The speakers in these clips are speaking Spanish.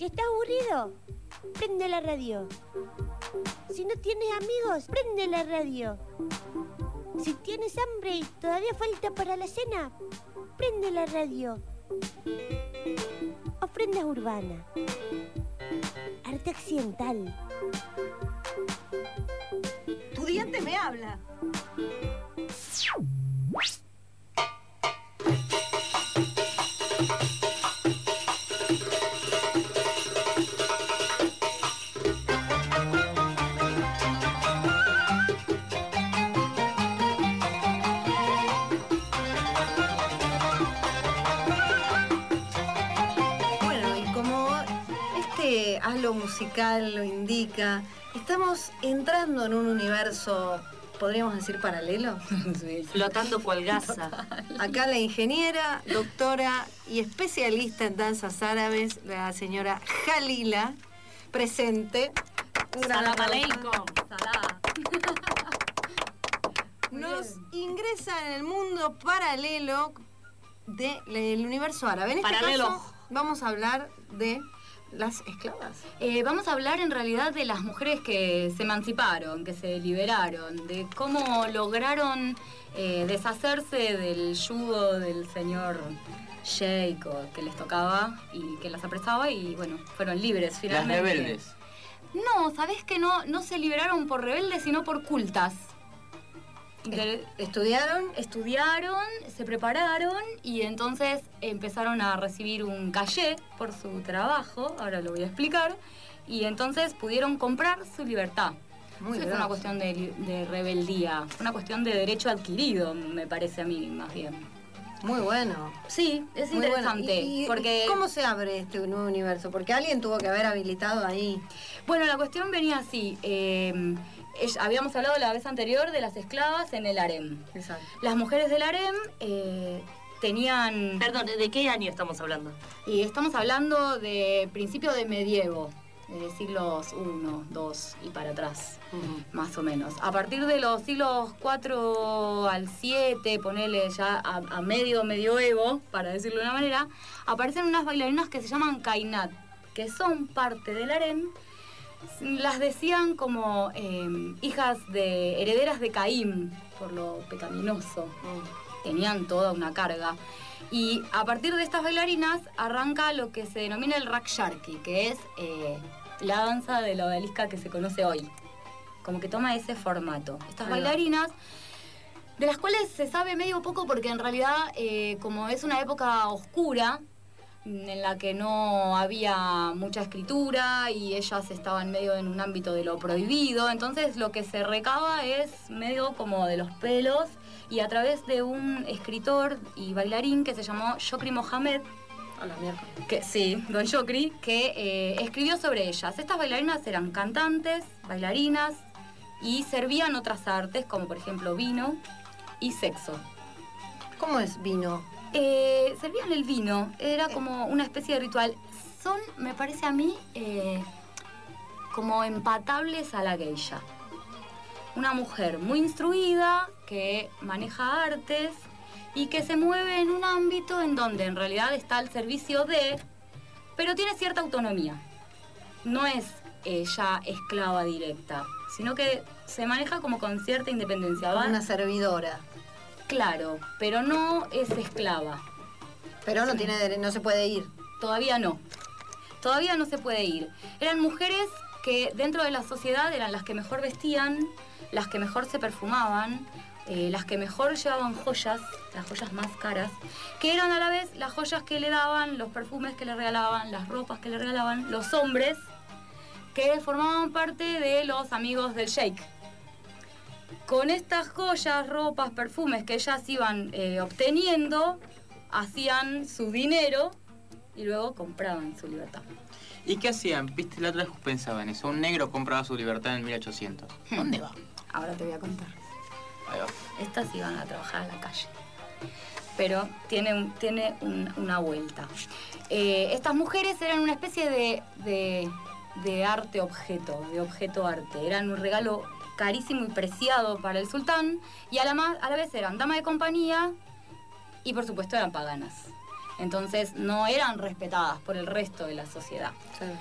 Si estás aburrido, prende la radio. Si no tienes amigos, prende la radio. Si tienes hambre y todavía falta para la cena, prende la radio. Ofrenda urbana. Arte accidental. Tu diente me habla. Halo musical lo indica, estamos entrando en un universo, podríamos decir, paralelo. Sí, flotando cual gasa. Acá la ingeniera, doctora y especialista en danzas árabes, la señora Jalila, presente. Salam aleikum. Nos ingresa en el mundo paralelo del universo árabe. En este caso vamos a hablar de las esclavas. Vamos a hablar en realidad de las mujeres que se emanciparon, que se liberaron, de cómo lograron deshacerse del yugo del señor Sheikh que les tocaba y que las apresaba, y bueno, fueron libres finalmente. Las rebeldes. No, ¿sabés que no se liberaron por rebeldes, sino por cultas? ¿Estudiaron? Estudiaron, se prepararon y entonces empezaron a recibir un cachê por su trabajo, ahora lo voy a explicar, y entonces pudieron comprar su libertad. Muy bien. Es una cuestión de rebeldía, una cuestión de derecho adquirido, me parece a mí, más bien. Muy bueno. Sí, es muy interesante. ¿Y porque cómo se abre este nuevo universo? Porque alguien tuvo que haber habilitado ahí. Bueno, la cuestión venía así. Habíamos hablado la vez anterior de las esclavas en el harem. Exacto. Las mujeres del harem tenían... Perdón, ¿de qué año estamos hablando? Y estamos hablando de principio de medievo, de siglos I, II y para atrás, más o menos. A partir de los siglos IV al VII, ponele ya a medioevo, para decirlo de una manera, aparecen unas bailarinas que se llaman kainat, que son parte del harem. Las decían como hijas de herederas de Caín, por lo pecaminoso. Tenían toda una carga. Y a partir de estas bailarinas arranca lo que se denomina el Raksharki, que es la danza de la odalisca que se conoce hoy. Como que toma ese formato. Estas bailarinas, de las cuales se sabe medio poco porque en realidad, como es una época oscura, en la que no había mucha escritura y ellas estaban medio en un ámbito de lo prohibido, entonces lo que se recaba es medio como de los pelos, y a través de un escritor y bailarín que se llamó Shokri Mohammed, Don Shokri, que escribió sobre ellas. Estas bailarinas eran cantantes, bailarinas, y servían otras artes como por ejemplo vino y sexo. ¿Cómo es vino? Servían el vino, era como una especie de ritual. Son, me parece a mí, como empatables a la geisha. Una mujer muy instruida, que maneja artes y que se mueve en un ámbito en donde en realidad está al servicio de, pero tiene cierta autonomía. No es ella esclava directa, sino que se maneja como con cierta independencia. Como una servidora. Claro, pero no es esclava. Pero no no se puede ir. Todavía no. Todavía no se puede ir. Eran mujeres que dentro de la sociedad eran las que mejor vestían, las que mejor se perfumaban, las que mejor llevaban joyas, las joyas más caras, que eran a la vez las joyas que le daban, los perfumes que le regalaban, las ropas que le regalaban los hombres que formaban parte de los amigos del sheikh. Con estas joyas, ropas, perfumes que ellas iban obteniendo, hacían su dinero y luego compraban su libertad. ¿Y qué hacían? Viste, la otra vez pensaba en eso. Un negro compraba su libertad en 1800. ¿Dónde va? Ahora te voy a contar. Ahí va. Estas iban a trabajar a la calle. Pero tiene una vuelta. Estas mujeres eran una especie de arte-objeto, de objeto-arte. Eran un regalo carísimo y preciado para el sultán, y a la vez eran dama de compañía y por supuesto eran paganas. Entonces no eran respetadas por el resto de la sociedad.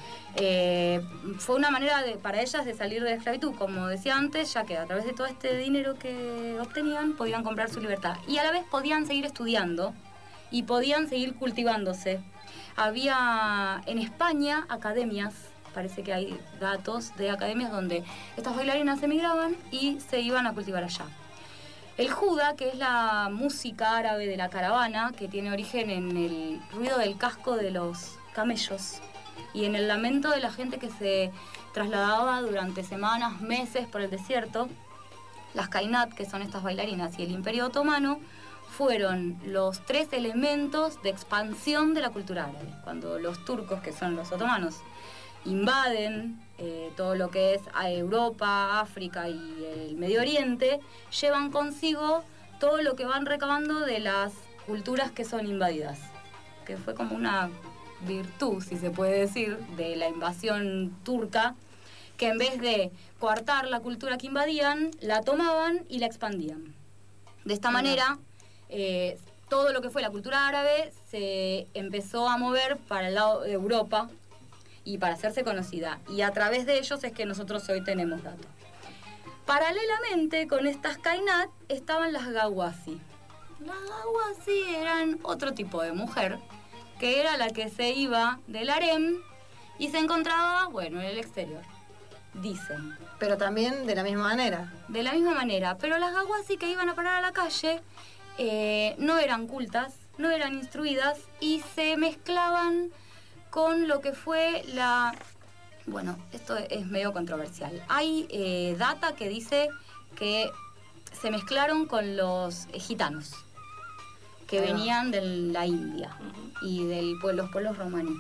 Fue una manera para ellas de salir de la esclavitud, como decía antes, ya que a través de todo este dinero que obtenían podían comprar su libertad. Y a la vez podían seguir estudiando y podían seguir cultivándose. Había en España academias, parece que hay datos de academias donde estas bailarinas emigraban y se iban a cultivar allá. El juda, que es la música árabe de la caravana, que tiene origen en el ruido del casco de los camellos y en el lamento de la gente que se trasladaba durante semanas, meses por el desierto. Las kainat, que son estas bailarinas, y el Imperio Otomano fueron los 3 elementos de expansión de la cultura árabe. Cuando los turcos, que son los otomanos, invaden todo lo que es a Europa, África y el Medio Oriente, llevan consigo todo lo que van recabando de las culturas que son invadidas, que fue como una virtud, si se puede decir, de la invasión turca, que en vez de coartar la cultura que invadían, la tomaban y la expandían. De esta manera, todo lo que fue la cultura árabe se empezó a mover para el lado de Europa y para hacerse conocida. Y a través de ellos es que nosotros hoy tenemos datos. Paralelamente con estas kainat estaban las gawasi. Las gawasi eran otro tipo de mujer, que era la que se iba del harem y se encontraba, bueno, en el exterior. Dicen. Pero también de la misma manera. De la misma manera. Pero las gawasi que iban a parar a la calle no eran cultas, no eran instruidas y se mezclaban con lo que fue la... Bueno, esto es medio controversial. Hay data que dice que se mezclaron con los gitanos, que venían de la India y de los pueblos romaní.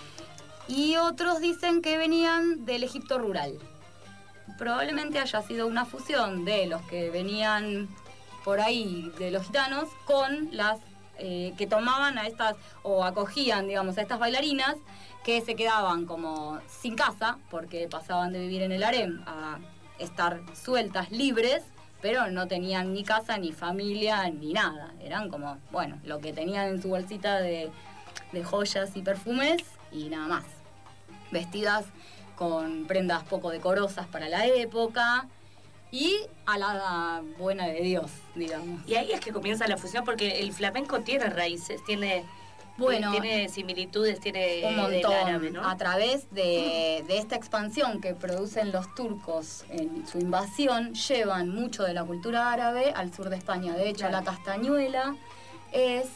Y otros dicen que venían del Egipto rural. Probablemente haya sido una fusión de los que venían por ahí, de los gitanos, con las que tomaban a estas, o acogían, digamos, a estas bailarinas, que se quedaban como sin casa, porque pasaban de vivir en el harem a estar sueltas, libres, pero no tenían ni casa, ni familia, ni nada. Eran como, bueno, lo que tenían en su bolsita de joyas y perfumes y nada más. Vestidas con prendas poco decorosas para la época y a la buena de Dios, digamos. Y ahí es que comienza la fusión, porque el flamenco tiene raíces, tiene similitudes, tiene un montón, del árabe, ¿no? A través de esta expansión que producen los turcos en su invasión, llevan mucho de la cultura árabe al sur de España. De hecho, la castañuela es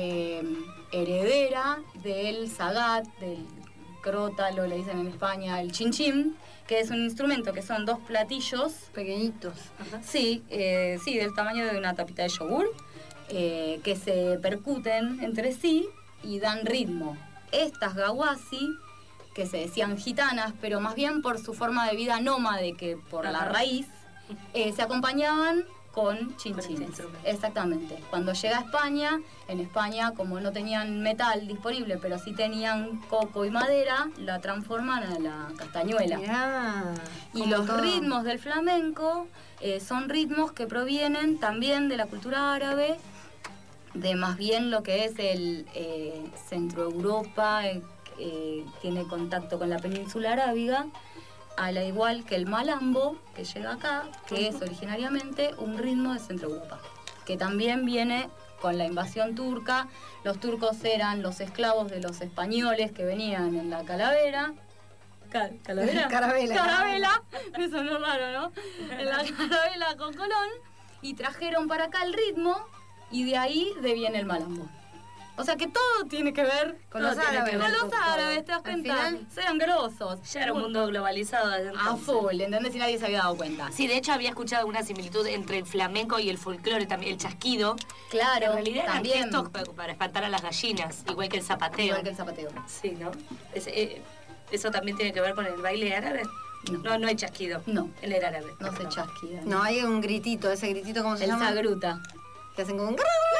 heredera del zagat, del crótalo, le dicen en España, el chinchín, que es un instrumento que son 2 platillos pequeñitos. Sí, del tamaño de una tapita de yogur, que se percuten entre sí y dan ritmo. Estas gawasi, que se decían gitanas, pero más bien por su forma de vida nómade que por la raíz, se acompañaban con chinchines. Exactamente. Cuando llega a España, en España, como no tenían metal disponible, pero sí tenían coco y madera, la transforman a la castañuela. Yeah, y los ritmos del flamenco son ritmos que provienen también de la cultura árabe, de más bien lo que es el Centro Europa, tiene contacto con la península arábiga, al igual que el malambo, que llega acá, que es originariamente un ritmo de Centro Europa, que también viene con la invasión turca. Los turcos eran los esclavos de los españoles que venían en la calavera. ¿Calavera? Carabela. Me sonó raro, ¿no? En la carabela con Colón, y trajeron para acá el ritmo, y de ahí viene el malambo. O sea que todo tiene que ver con los árabes. Con los árabes, te das cuenta. Sean grosos. Ya era un mundo globalizado desde entonces. A full, ¿entendés? Y nadie se había dado cuenta. Sí, de hecho había escuchado una similitud entre el flamenco y el folclore, también el chasquido. Claro, en realidad también. Eran gestos para espantar a las gallinas, igual que el zapateo. Igual que el zapateo. Sí, ¿no? ¿Eso también tiene que ver con el baile árabe? No hay chasquido. No. En el árabe. No se chasquida. No, hay un gritito, ese gritito, ¿cómo se llama? El sagruta. Que hacen como un...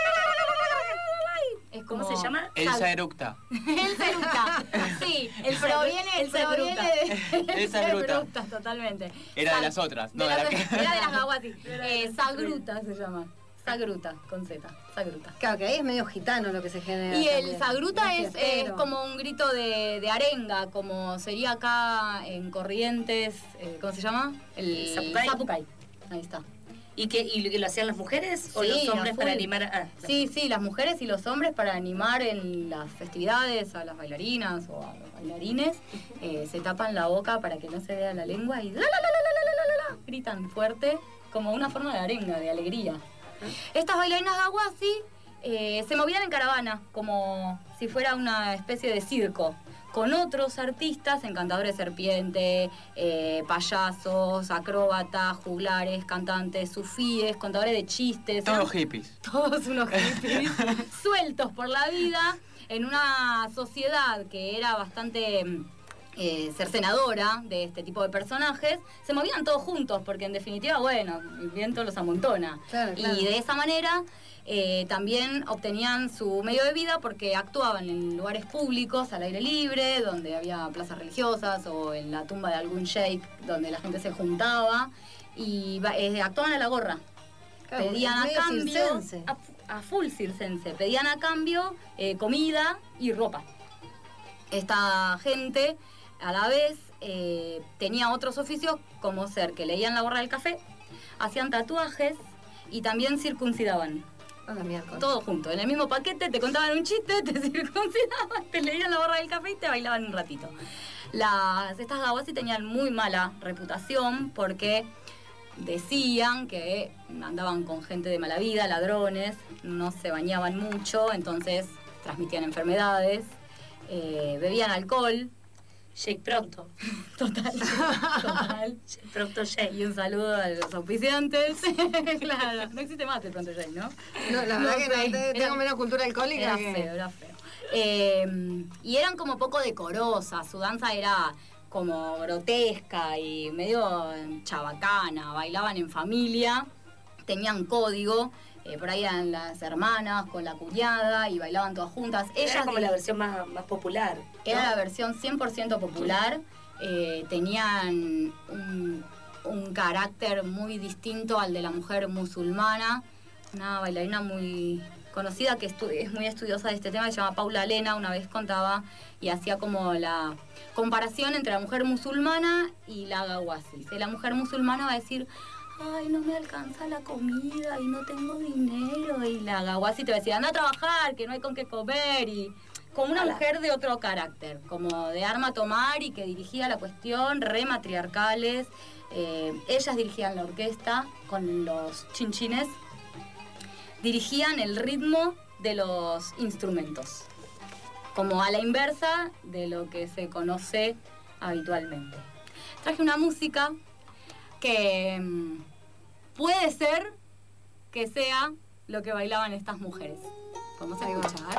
¿Cómo se llama? El Sagruta. El Sagruta. Sí, proviene El Sagruta. Totalmente. Era de las otras, no de Era la de las gawasi. Sagruta se llama. Sagruta, con Z, Sagruta. Claro, que ahí es medio gitano lo que se genera. Y también. el Sagruta es como un grito de arenga, como sería acá en Corrientes, ¿cómo se llama? El Zapucay. Ahí está. ¿Y lo hacían las mujeres o los hombres para animar? Sí, las mujeres y los hombres para animar en las festividades a las bailarinas o a los bailarines. Se tapan la boca para que no se vea la lengua y gritan fuerte, como una forma de arenga, de alegría. Estas bailarinas de Aguasi se movían en caravana, como si fuera una especie de circo, con otros artistas, encantadores de serpiente, payasos, acróbatas, juglares, cantantes, sufíes, contadores de chistes. Todos hippies. Todos unos hippies sueltos por la vida en una sociedad que era bastante cercenadora de este tipo de personajes. Se movían todos juntos porque en definitiva, bueno, el viento los amontona. Claro. Y de esa manera también obtenían su medio de vida porque actuaban en lugares públicos al aire libre, donde había plazas religiosas o en la tumba de algún sheik donde la gente se juntaba y actuaban a la gorra. Claro, pedían a cambio a full circense, pedían a cambio comida y ropa. Esta gente a la vez tenía otros oficios como ser que leían la gorra del café, hacían tatuajes y también circuncidaban. Todo junto, en el mismo paquete, te contaban un chiste, te circuncidaban, te leían la gorra del café y te bailaban un ratito. Estas Aguasi tenían muy mala reputación porque decían que andaban con gente de mala vida, ladrones, no se bañaban mucho, entonces transmitían enfermedades, bebían alcohol. Shake pronto. Total. Shake pronto Shake. Y un saludo a los auspiciantes. Claro, no existe más el pronto Shake, ¿no? No, la verdad que no, tengo menos cultura alcohólica. Era feo. Y eran como poco decorosas, su danza era como grotesca y medio chabacana, bailaban en familia, tenían código. Por ahí eran las hermanas con la cuñada y bailaban todas juntas. Era como la versión más popular, ¿no? Era la versión 100% popular. Tenían un carácter muy distinto al de la mujer musulmana. Una bailarina muy conocida que es muy estudiosa de este tema, se llama Paula Lena, una vez contaba y hacía como la comparación entre la mujer musulmana y la Aguasi. La mujer musulmana va a decir: ay, no me alcanza la comida y no tengo dinero. Y la Aguasi te va a decir: anda a trabajar, que no hay con qué comer. Y como una mujer de otro carácter, como de arma a tomar y que dirigía la cuestión, re matriarcales. Ellas dirigían la orquesta con los chinchines, dirigían el ritmo de los instrumentos, como a la inversa de lo que se conoce habitualmente. Traje una música que puede ser que sea lo que bailaban estas mujeres. Vamos a escuchar.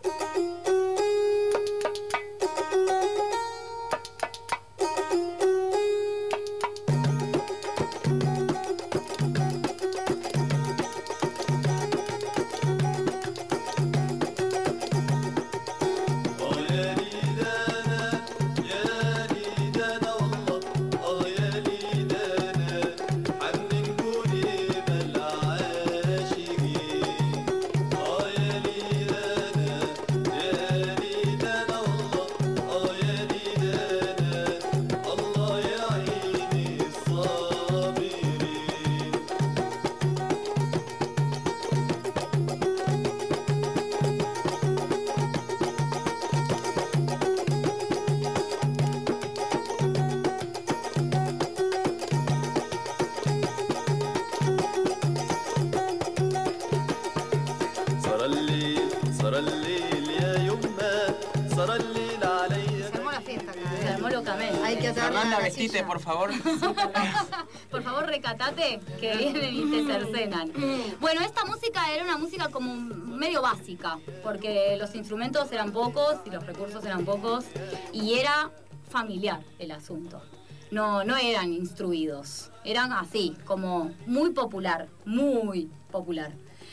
Fernanda, vestite, por favor. Por favor, recatate, que vienen y te cercenan. Bueno, esta música era una música como medio básica, porque los instrumentos eran pocos y los recursos eran pocos, y era familiar el asunto. No eran instruidos, eran así, como muy popular, muy popular.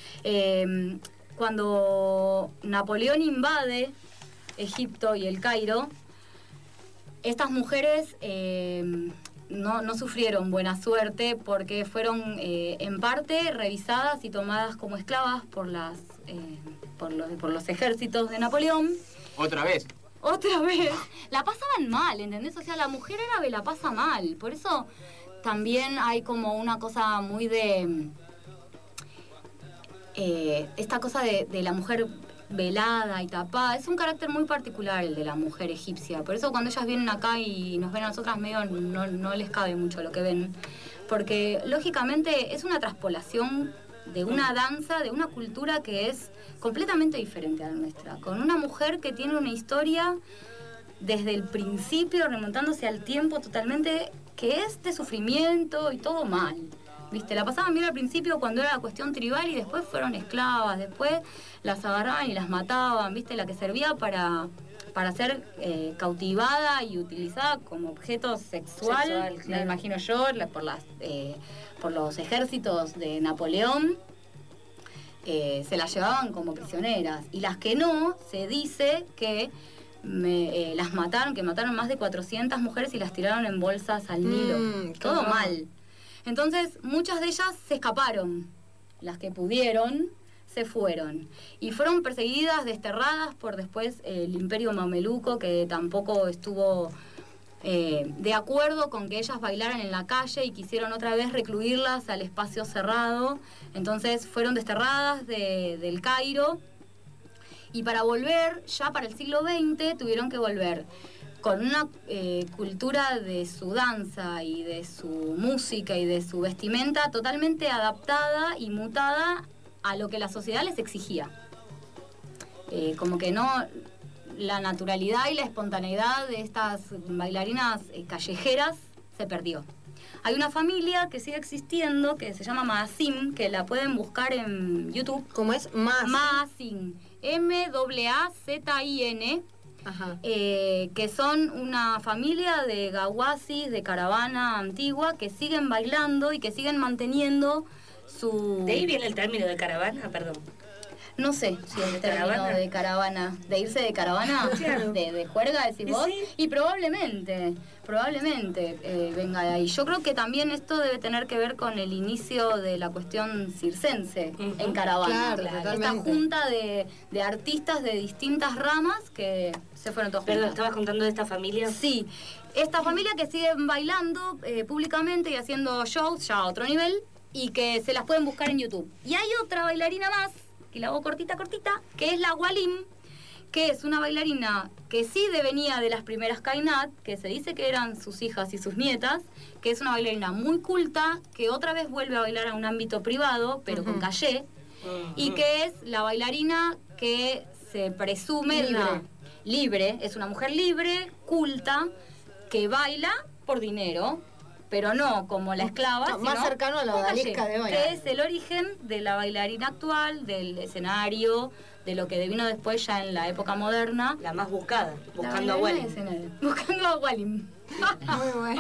Cuando Napoleón invade Egipto y el Cairo, estas mujeres no sufrieron buena suerte porque fueron en parte revisadas y tomadas como esclavas por los ejércitos de Napoleón. ¿Otra vez? La pasaban mal, ¿entendés? O sea, la mujer árabe la pasa mal. Por eso también hay como una cosa muy de... esta cosa de la mujer velada y tapada. Es un carácter muy particular el de la mujer egipcia. Por eso cuando ellas vienen acá y nos ven a nosotras medio no les cabe mucho lo que ven. Porque lógicamente es una traspolación de una danza, de una cultura que es completamente diferente a la nuestra, con una mujer que tiene una historia desde el principio, remontándose al tiempo totalmente, que es de sufrimiento y todo mal, ¿viste? La pasaban bien al principio cuando era la cuestión tribal y después fueron esclavas, después las agarraban y las mataban, ¿viste? La que servía para ser cautivada y utilizada como objeto sexual, claro. Me imagino yo, por los ejércitos de Napoleón. Se las llevaban como prisioneras, y las que no, se dice que las mataron, que mataron más de 400 mujeres y las tiraron en bolsas al Nilo. Todo mal. Entonces muchas de ellas se escaparon, las que pudieron se fueron y fueron perseguidas, desterradas por después el imperio mameluco, que tampoco estuvo de acuerdo con que ellas bailaran en la calle y quisieron otra vez recluirlas al espacio cerrado. Entonces fueron desterradas del Cairo, y para volver, ya para el siglo XX, tuvieron que volver con una cultura de su danza y de su música y de su vestimenta totalmente adaptada y mutada a lo que la sociedad les exigía. Como que no... La naturalidad y la espontaneidad de estas bailarinas callejeras se perdió. Hay una familia que sigue existiendo, que se llama Maazim, que la pueden buscar en YouTube. ¿Cómo es? Maazim. M-A-Z-I-N. Ajá. Que son una familia de gawazis, de caravana antigua, que siguen bailando y que siguen manteniendo su... ¿De ahí viene el término de caravana? Perdón. No sé si es el término de caravana, de irse de caravana, claro. de juerga, decís vos, sí. Y probablemente venga de ahí. Yo creo que también esto debe tener que ver con el inicio de la cuestión circense en caravana. Claro, esta junta de artistas de distintas ramas que se fueron todos juntos. ¿Pero estabas contando de esta familia? Sí, esta familia que siguen bailando públicamente y haciendo shows ya a otro nivel, y que se las pueden buscar en YouTube. Y hay otra bailarina más, y la hago cortita, que es la Walim, que es una bailarina que sí venía de las primeras Kainat, que se dice que eran sus hijas y sus nietas, que es una bailarina muy culta, que otra vez vuelve a bailar a un ámbito privado, pero con calle, y que es la bailarina que se presume libre, es una mujer libre, culta, que baila por dinero, pero no como la esclava, sino más cercano a la odalisca de hoy. Que es el origen de la bailarina actual, del escenario, de lo que devino después ya en la época moderna. La más buscada, buscando a Walim. Buscando a Walim. Muy bueno.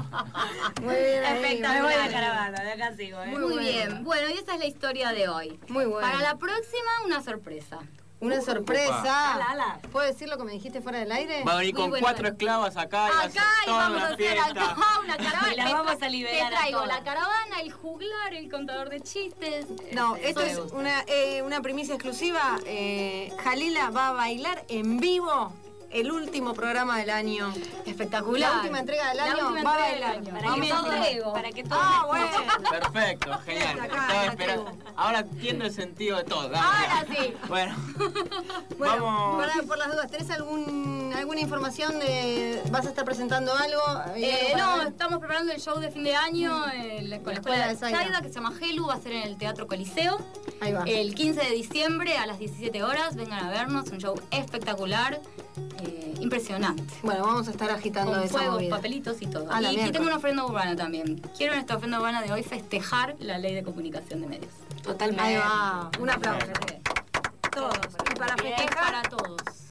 Muy bien. Espectacular la caravana, de acá sigo. Muy bien. Bueno, y esa es la historia de hoy. Muy bueno. Para la próxima, una sorpresa. Una sorpresa. ¿Puedo decir lo que me dijiste fuera del aire? Va a venir con 4 esclavas acá y vamos a hacer acá una caravana. Y las vamos a liberar. Te traigo la caravana, el juglar, el contador de chistes. No, esto es una primicia exclusiva. Jalila va a bailar en vivo el último programa del año. Espectacular. La última entrega del año va a bailar. Para que todo bueno. Perfecto, genial. Estaba esperando. Ahora entiendo el sentido de todo. Ahora sí. Bueno, vamos. Por las dudas, ¿tenés alguna información de... ¿Vas a estar presentando algo? No, estamos preparando el show de fin de año con la escuela de Zaida, que se llama Helu, va a ser en el Teatro Coliseo. Ahí va. El 15 de diciembre a las 17 horas, vengan a vernos, un show espectacular. Impresionante. Bueno, vamos a estar agitando con esa fuegos, movida. Papelitos y todo. Y tengo una ofrenda urbana también. Quiero en esta ofrenda urbana de hoy festejar la ley de comunicación de medios. Totalmente. Ahí va. Un aplauso. Todos. Y para festejar para todos.